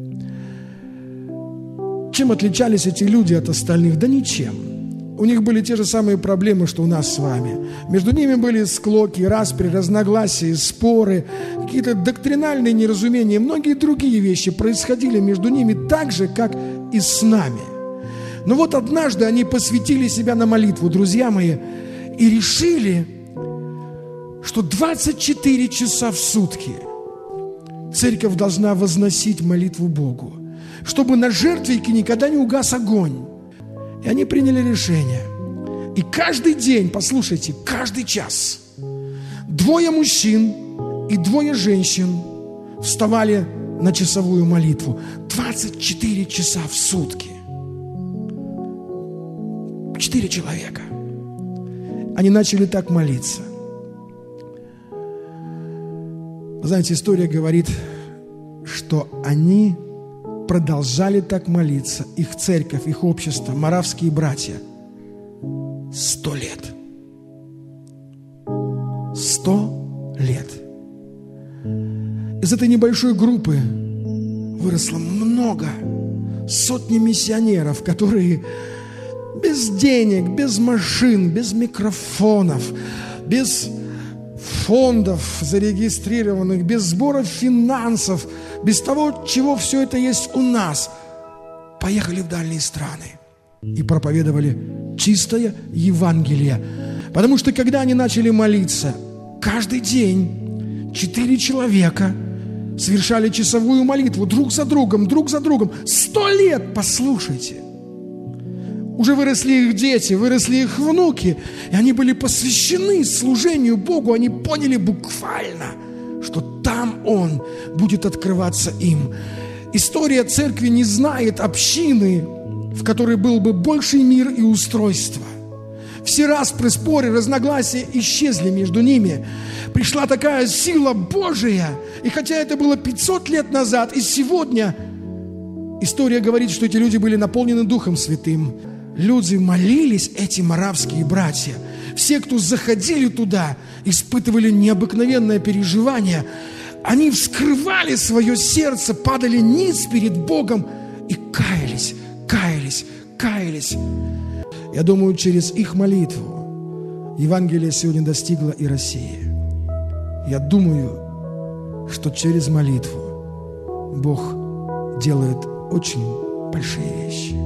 Чем отличались эти люди от остальных? Да ничем. У них были те же самые проблемы, что у нас с вами. Между ними были склоки, распри, разногласия, споры, какие-то доктринальные неразумения. Многие другие вещи происходили между ними так же, как и с нами. Но вот однажды они посвятили себя на молитву, друзья мои, и решили, что 24 часа в сутки церковь должна возносить молитву Богу. чтобы на жертвеннике никогда не угас огонь. И они приняли решение. И каждый день, послушайте, каждый час 2 мужчин и 2 женщин вставали на часовую молитву. 24 часа в сутки. 4 человека. Они начали так молиться. Вы знаете, история говорит, что они продолжали так молиться, их церковь, их общество, моравские братья, 100 лет. 100 лет. Из этой небольшой группы выросло много, сотни миссионеров, которые без денег, без машин, без микрофонов, без фондов зарегистрированных, без сборов финансов, без того, чего все это есть у нас, поехали в дальние страны и проповедовали чистое Евангелие. Потому что когда они начали молиться, каждый день 4 человека совершали часовую молитву друг за другом, 100 лет, послушайте. Уже выросли их дети, выросли их внуки, и они были посвящены служению Богу. Они поняли буквально, что там Он будет открываться им. История церкви не знает общины, в которой был бы больший мир и устройство. Все распры, споры, разногласия исчезли между ними. Пришла такая сила Божия, и хотя это было 500 лет назад, и сегодня история говорит, что эти люди были наполнены Духом Святым. Люди молились, эти моравские братья. Все, кто заходили туда, испытывали необыкновенное переживание. Они вскрывали свое сердце, падали ниц перед Богом и каялись. Я думаю, через их молитву Евангелие сегодня достигло и России. Я думаю, что через молитву Бог делает очень большие вещи.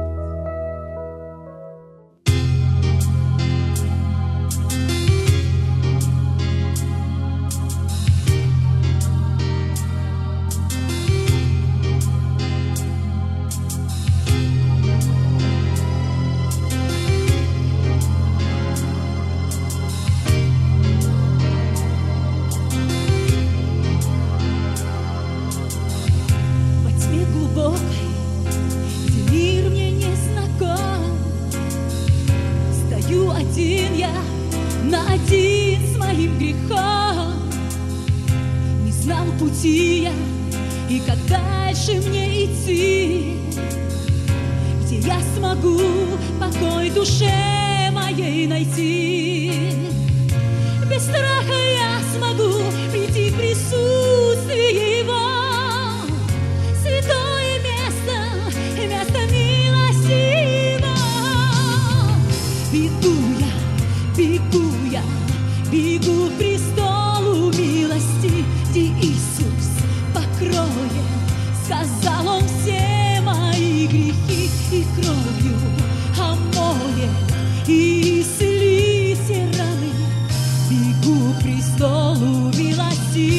И как дальше мне идти, где я смогу покой душе моей найти? Без страха я смогу прийти в присутствие Его, святое место, место милости Его. Бегу к престолу милости, где Иисус покроет, сказал Он, все мои грехи, и кровью омоет, и исцелит все раны. Бегу к престолу милости,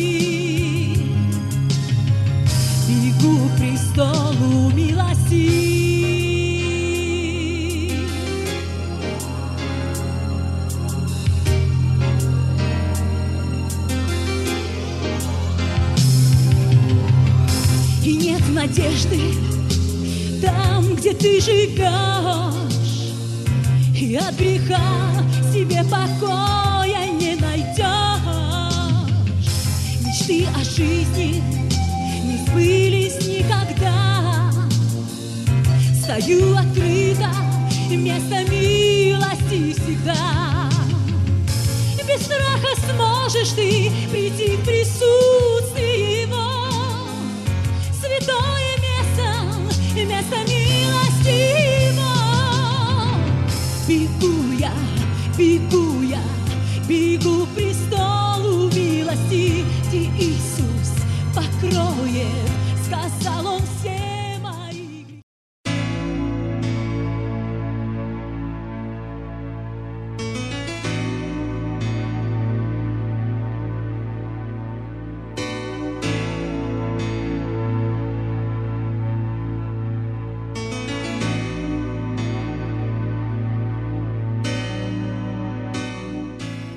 бегу к престолу милости. И нет надежды там, где ты живешь, и от греха себе покоя не найдешь. Мечты о жизни не сбылись никогда. Стою открыто, место милости всегда. Без страха сможешь ты прийти в присутствие Его, святое место милости Его. Бегу к престолу милости, где Иисус покроет, сказал Он, все мои грехи.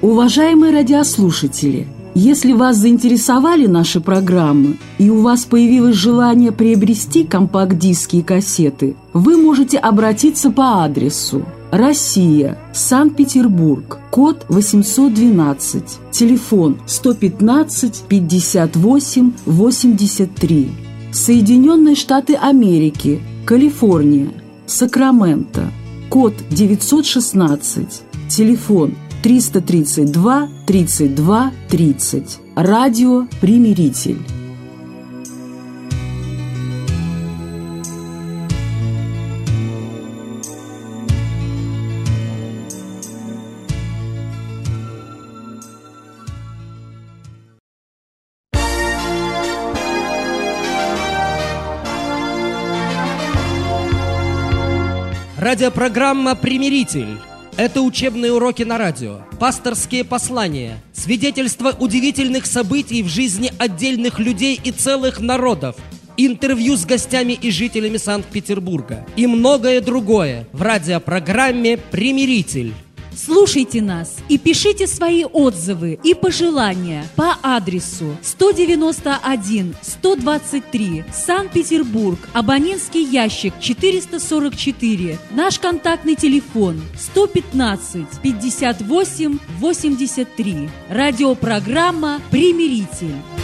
Уважаемые радиослушатели, если вас заинтересовали наши программы и у вас появилось желание приобрести компакт-диски и кассеты, вы можете обратиться по адресу: Россия, Санкт-Петербург, код 812, телефон 115 58 83. Соединенные Штаты Америки, Калифорния, Сакраменто, код 916, телефон 332 32 30. Радио «Примиритель». Радиопрограмма «Примиритель». Это учебные уроки на радио, пасторские послания, свидетельства удивительных событий в жизни отдельных людей и целых народов, интервью с гостями и жителями Санкт-Петербурга и многое другое в радиопрограмме «Примиритель». Слушайте нас и пишите свои отзывы и пожелания по адресу 191-123, Санкт-Петербург, абонентский ящик 444, наш контактный телефон 115 58 83. Радиопрограмма «Примиритель».